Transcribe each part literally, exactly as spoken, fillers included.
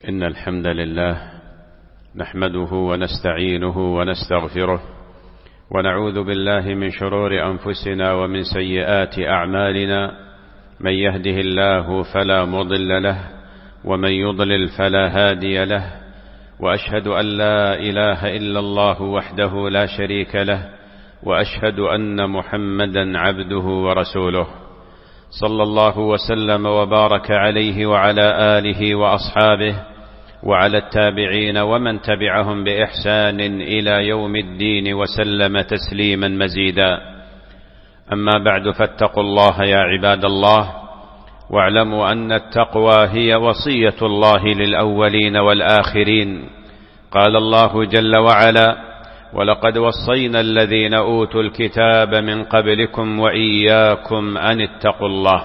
إن الحمد لله نحمده ونستعينه ونستغفره ونعوذ بالله من شرور أنفسنا ومن سيئات أعمالنا. من يهده الله فلا مضل له ومن يضلل فلا هادي له، وأشهد أن لا إله إلا الله وحده لا شريك له، وأشهد أن محمدا عبده ورسوله، صلى الله وسلم وبارك عليه وعلى آله وأصحابه وعلى التابعين ومن تبعهم بإحسان إلى يوم الدين وسلم تسليما مزيدا. أما بعد، فاتقوا الله يا عباد الله، واعلموا أن التقوى هي وصية الله للأولين والآخرين. قال الله جل وعلا: ولقد وصينا الذين أوتوا الكتاب من قبلكم وإياكم أن اتقوا الله.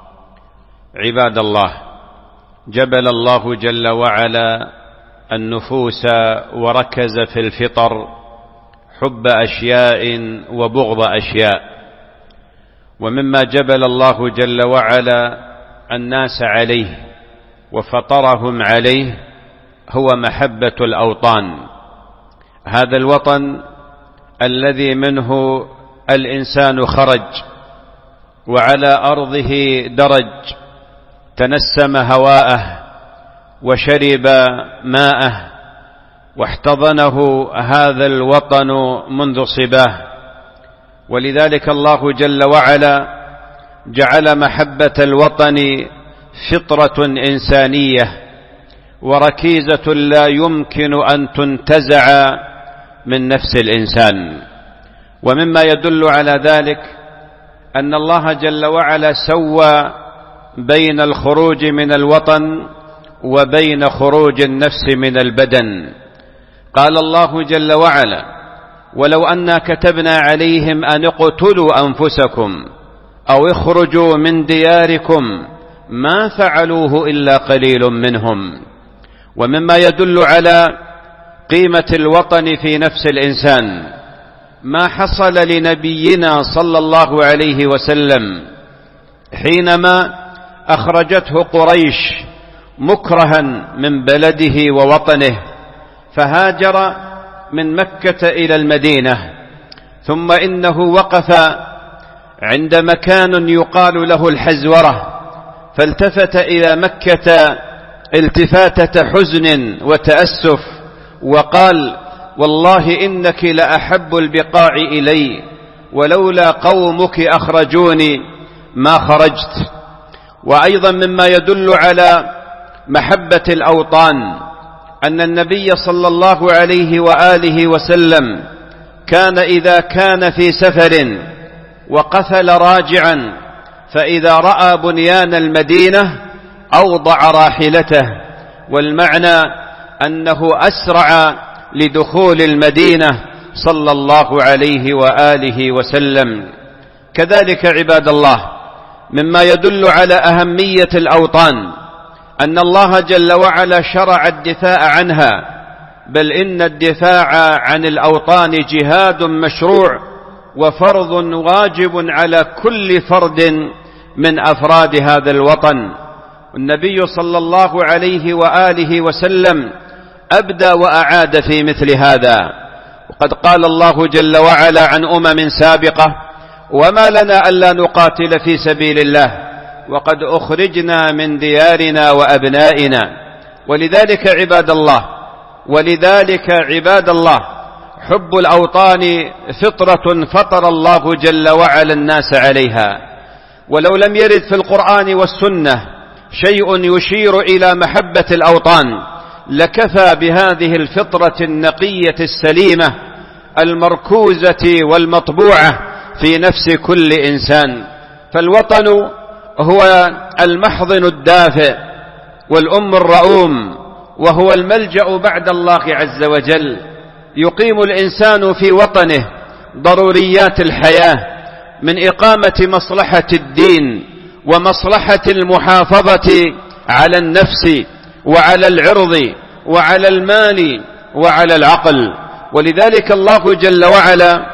عباد الله، جبل الله جل وعلا النفوس وركز في الفطر حب أشياء وبغض أشياء، ومما جبل الله جل وعلا الناس عليه وفطرهم عليه هو محبة الأوطان. هذا الوطن الذي منه الإنسان خرج وعلى أرضه درج، تنسم هواءه وشرب ماءه، واحتضنه هذا الوطن منذ صباه. ولذلك الله جل وعلا جعل محبة الوطن فطرة إنسانية وركيزة لا يمكن أن تنتزع من نفس الإنسان. ومما يدل على ذلك أن الله جل وعلا سوى بين الخروج من الوطن وبين خروج النفس من البدن. قال الله جل وعلا: ولو أنا كتبنا عليهم أن اقتلوا أنفسكم أو اخرجوا من دياركم ما فعلوه إلا قليل منهم. ومما يدل على قيمة الوطن في نفس الإنسان ما حصل لنبينا صلى الله عليه وسلم حينما أخرجته قريش مكرها من بلده ووطنه، فهاجر من مكة إلى المدينة، ثم إنه وقف عند مكان يقال له الحزورة، فالتفت إلى مكة التفاتة حزن وتأسف وقال: والله إنك لأحب البقاع إلي، ولولا قومك أخرجوني ما خرجت. وأيضا مما يدل على محبة الأوطان أن النبي صلى الله عليه وآله وسلم كان إذا كان في سفر وقفل راجعا، فإذا رأى بنيان المدينة أوضع راحلته، والمعنى أنه أسرع لدخول المدينة صلى الله عليه وآله وسلم. كذلك عباد الله، مما يدل على أهمية الأوطان أن الله جل وعلا شرع الدفاع عنها، بل إن الدفاع عن الأوطان جهاد مشروع وفرض واجب على كل فرد من أفراد هذا الوطن. النبي صلى الله عليه وآله وسلم أبدى وأعاد في مثل هذا، وقد قال الله جل وعلا عن أمم سابقة: وما لنا ألا نقاتل في سبيل الله وقد أخرجنا من ديارنا وأبنائنا. ولذلك عباد الله ولذلك عباد الله حب الأوطان فطرة فطر الله جل وعلا الناس عليها، ولو لم يرد في القرآن والسنة شيء يشير إلى محبة الأوطان لكفى بهذه الفطرة النقية السليمة المركوزة والمطبوعة في نفس كل إنسان. فالوطن هو المحضن الدافئ والأم الرؤوم، وهو الملجأ بعد الله عز وجل. يقيم الإنسان في وطنه ضروريات الحياة من إقامة مصلحة الدين ومصلحة المحافظة على النفس وعلى العرض وعلى المال وعلى العقل. ولذلك الله جل وعلا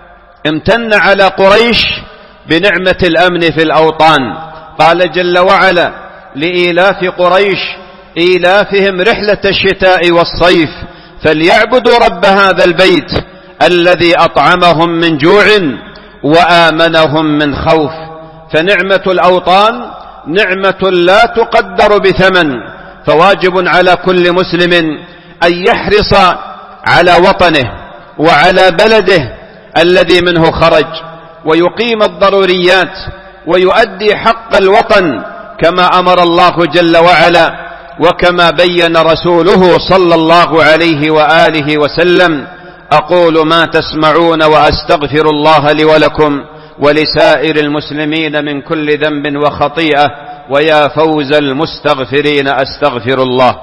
امتن على قريش بنعمة الأمن في الأوطان. قال جل وعلا: لإيلاف قريش إيلافهم رحلة الشتاء والصيف فليعبدوا رب هذا البيت الذي أطعمهم من جوع وآمنهم من خوف. فنعمة الأوطان نعمة لا تقدر بثمن، فواجب على كل مسلم أن يحرص على وطنه وعلى بلده الذي منه خرج، ويقيم الضروريات ويؤدي حق الوطن كما أمر الله جل وعلا وكما بين رسوله صلى الله عليه وآله وسلم. أقول ما تسمعون وأستغفر الله لي ولكم ولسائر المسلمين من كل ذنب وخطيئة، ويا فوز المستغفرين أستغفر الله.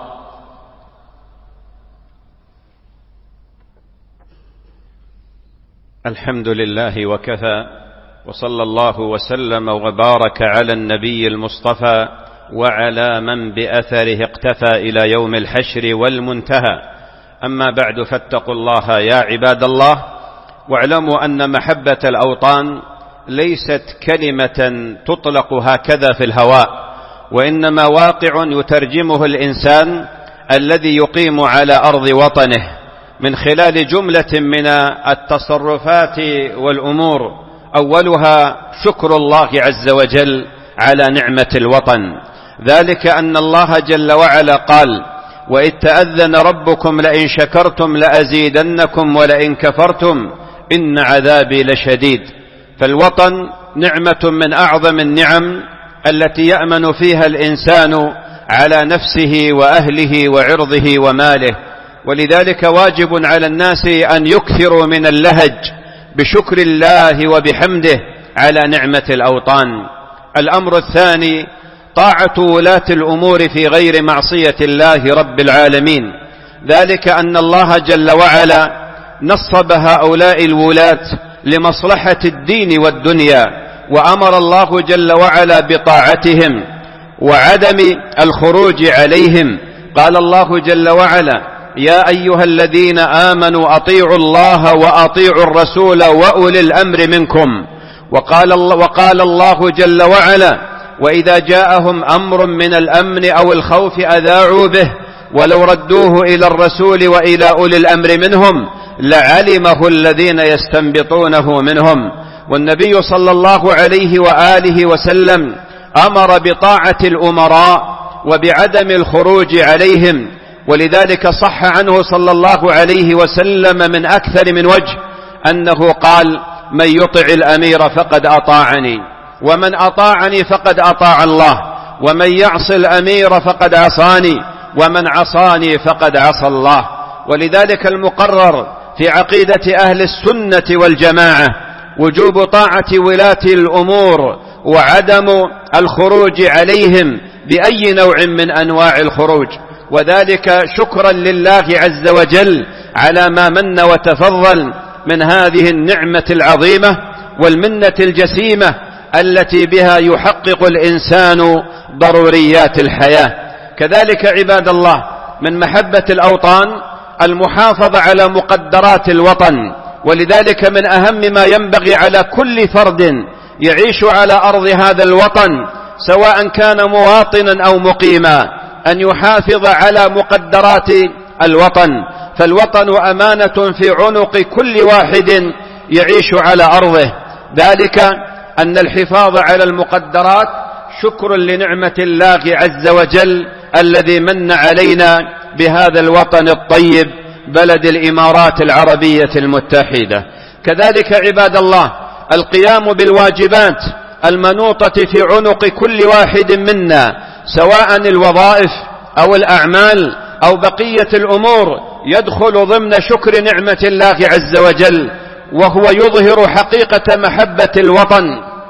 الحمد لله وكفى، وصلى الله وسلم وبارك على النبي المصطفى وعلى من بأثره اقتفى إلى يوم الحشر والمنتهى. أما بعد، فاتقوا الله يا عباد الله، واعلموا أن محبة الأوطان ليست كلمة تطلق هكذا في الهواء، وإنما واقع يترجمه الإنسان الذي يقيم على أرض وطنه من خلال جملة من التصرفات والأمور. أولها شكر الله عز وجل على نعمة الوطن، ذلك أن الله جل وعلا قال: وإذ تأذن ربكم لئن شكرتم لأزيدنكم ولئن كفرتم إن عذابي لشديد. فالوطن نعمة من أعظم النعم التي يأمن فيها الإنسان على نفسه وأهله وعرضه وماله، ولذلك واجب على الناس أن يكثروا من اللهج بشكر الله وبحمده على نعمة الأوطان. الأمر الثاني طاعة ولاة الأمور في غير معصية الله رب العالمين، ذلك أن الله جل وعلا نصب هؤلاء الولاة لمصلحة الدين والدنيا، وأمر الله جل وعلا بطاعتهم وعدم الخروج عليهم. قال الله جل وعلا: يا أيها الذين آمنوا أطيعوا الله وأطيعوا الرسول وأولي الأمر منكم. وقال الله, وقال الله جل وعلا: وإذا جاءهم أمر من الأمن أو الخوف أذاعوا به ولو ردوه إلى الرسول وإلى أولي الأمر منهم لعلمه الذين يستنبطونه منهم. والنبي صلى الله عليه وآله وسلم أمر بطاعة الأمراء وبعدم الخروج عليهم، ولذلك صح عنه صلى الله عليه وسلم من أكثر من وجه أنه قال: من يطع الأمير فقد أطاعني، ومن أطاعني فقد أطاع الله، ومن يعص الأمير فقد عصاني، ومن عصاني فقد عصى الله. ولذلك المقرر في عقيدة أهل السنة والجماعة وجوب طاعة ولاة الأمور وعدم الخروج عليهم بأي نوع من أنواع الخروج، وذلك شكرا لله عز وجل على ما من وتفضل من هذه النعمة العظيمة والمنة الجسيمة التي بها يحقق الإنسان ضروريات الحياة. كذلك عباد الله، من محبة الأوطان المحافظة على مقدرات الوطن، ولذلك من أهم ما ينبغي على كل فرد يعيش على أرض هذا الوطن سواء كان مواطنا أو مقيما أن يحافظ على مقدرات الوطن، فالوطن أمانة في عنق كل واحد يعيش على أرضه، ذلك أن الحفاظ على المقدرات شكر لنعمة الله عز وجل الذي من علينا بهذا الوطن الطيب بلد الإمارات العربية المتحدة. كذلك عباد الله، القيام بالواجبات المنوطة في عنق كل واحد منا سواء الوظائف أو الأعمال أو بقية الأمور يدخل ضمن شكر نعمة الله عز وجل، وهو يظهر حقيقة محبة الوطن،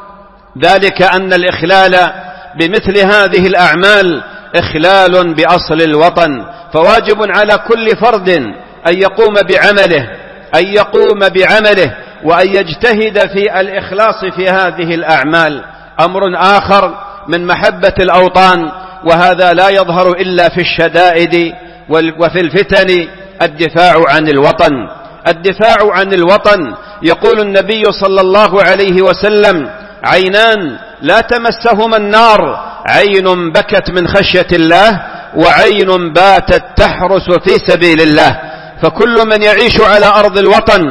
ذلك أن الإخلال بمثل هذه الأعمال إخلال بأصل الوطن. فواجب على كل فرد أن يقوم بعمله أن يقوم بعمله وأن يجتهد في الإخلاص في هذه الأعمال. أمر آخر من محبة الأوطان، وهذا لا يظهر إلا في الشدائد وفي الفتن، الدفاع عن الوطن. الدفاع عن الوطن، يقول النبي صلى الله عليه وسلم: عينان لا تمسهما النار، عين بكت من خشية الله وعين باتت تحرس في سبيل الله. فكل من يعيش على أرض الوطن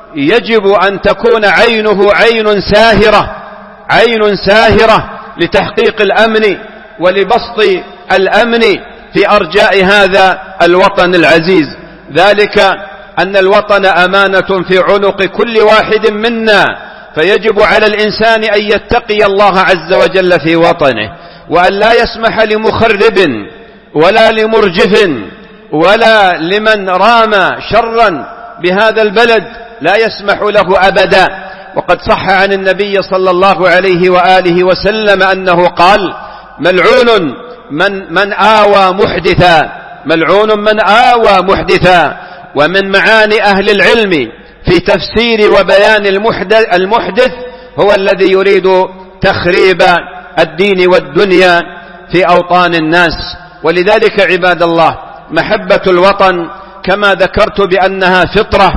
يجب أن تكون عينه عين ساهرة، عين ساهرة لتحقيق الأمن ولبسط الأمن في أرجاء هذا الوطن العزيز. ذلك أن الوطن أمانة في عنق كل واحد منا، فيجب على الإنسان أن يتقي الله عز وجل في وطنه، وأن لا يسمح لمخرب ولا لمرجف ولا لمن رام شرا بهذا البلد، لا يسمح له أبدا. وقد صح عن النبي صلى الله عليه وآله وسلم أنه قال: ملعون من, من آوى محدثا، ملعون من آوى محدثا. ومن معاني أهل العلم في تفسير وبيان المحدث, المحدث هو الذي يريد تخريب الدين والدنيا في أوطان الناس. ولذلك عباد الله، محبة الوطن كما ذكرت بأنها فطرة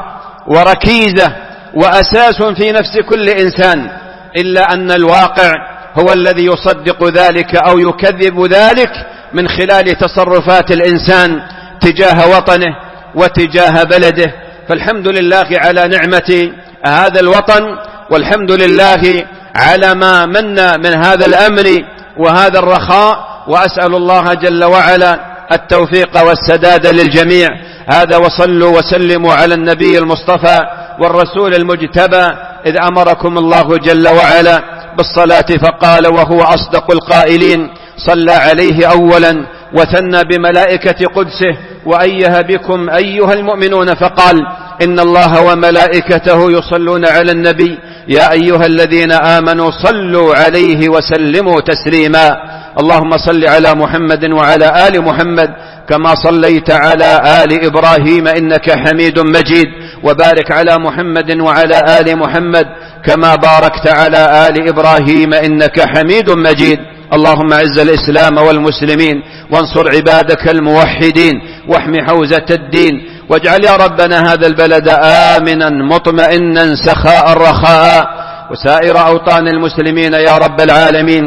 وركيزة وأساس في نفس كل إنسان، إلا أن الواقع هو الذي يصدق ذلك أو يكذب ذلك من خلال تصرفات الإنسان تجاه وطنه وتجاه بلده. فالحمد لله على نعمة هذا الوطن، والحمد لله على ما من من هذا الأمن وهذا الرخاء، وأسأل الله جل وعلا التوفيق والسداد للجميع. هذا وصلوا وسلموا على النبي المصطفى والرسول المجتبى، إذ أمركم الله جل وعلا بالصلاة فقال وهو أصدق القائلين: صلى عليه أولا وثنى بملائكة قدسه وأيه بكم أيها المؤمنون فقال: إن الله وملائكته يصلون على النبي يا أيها الذين آمنوا صلوا عليه وسلموا تسليما. اللهم صل على محمد وعلى آل محمد كما صليت على آل إبراهيم إنك حميد مجيد، وبارك على محمد وعلى آل محمد كما باركت على آل إبراهيم إنك حميد مجيد. اللهم اعز الإسلام والمسلمين، وانصر عبادك الموحدين، واحم حوزة الدين، واجعل يا ربنا هذا البلد آمنا مطمئنا سخاء رخاء، وسائر أوطان المسلمين يا رب العالمين.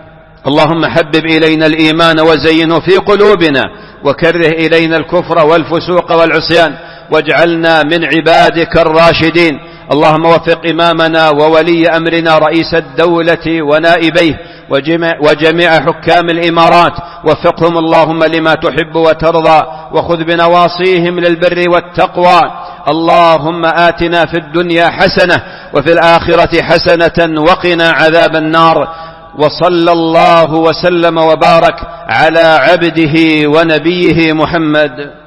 اللهم حبب إلينا الإيمان وزينه في قلوبنا، وكره إلينا الكفر والفسوق والعصيان، واجعلنا من عبادك الراشدين. اللهم وفق إمامنا وولي أمرنا رئيس الدولة ونائبيه وجميع, وجميع حكام الإمارات، وفقهم اللهم لما تحب وترضى، وخذ بنواصيهم للبر والتقوى. اللهم آتنا في الدنيا حسنة وفي الآخرة حسنة وقنا عذاب النار. وصلى الله وسلم وبارك على عبده ونبيه محمد.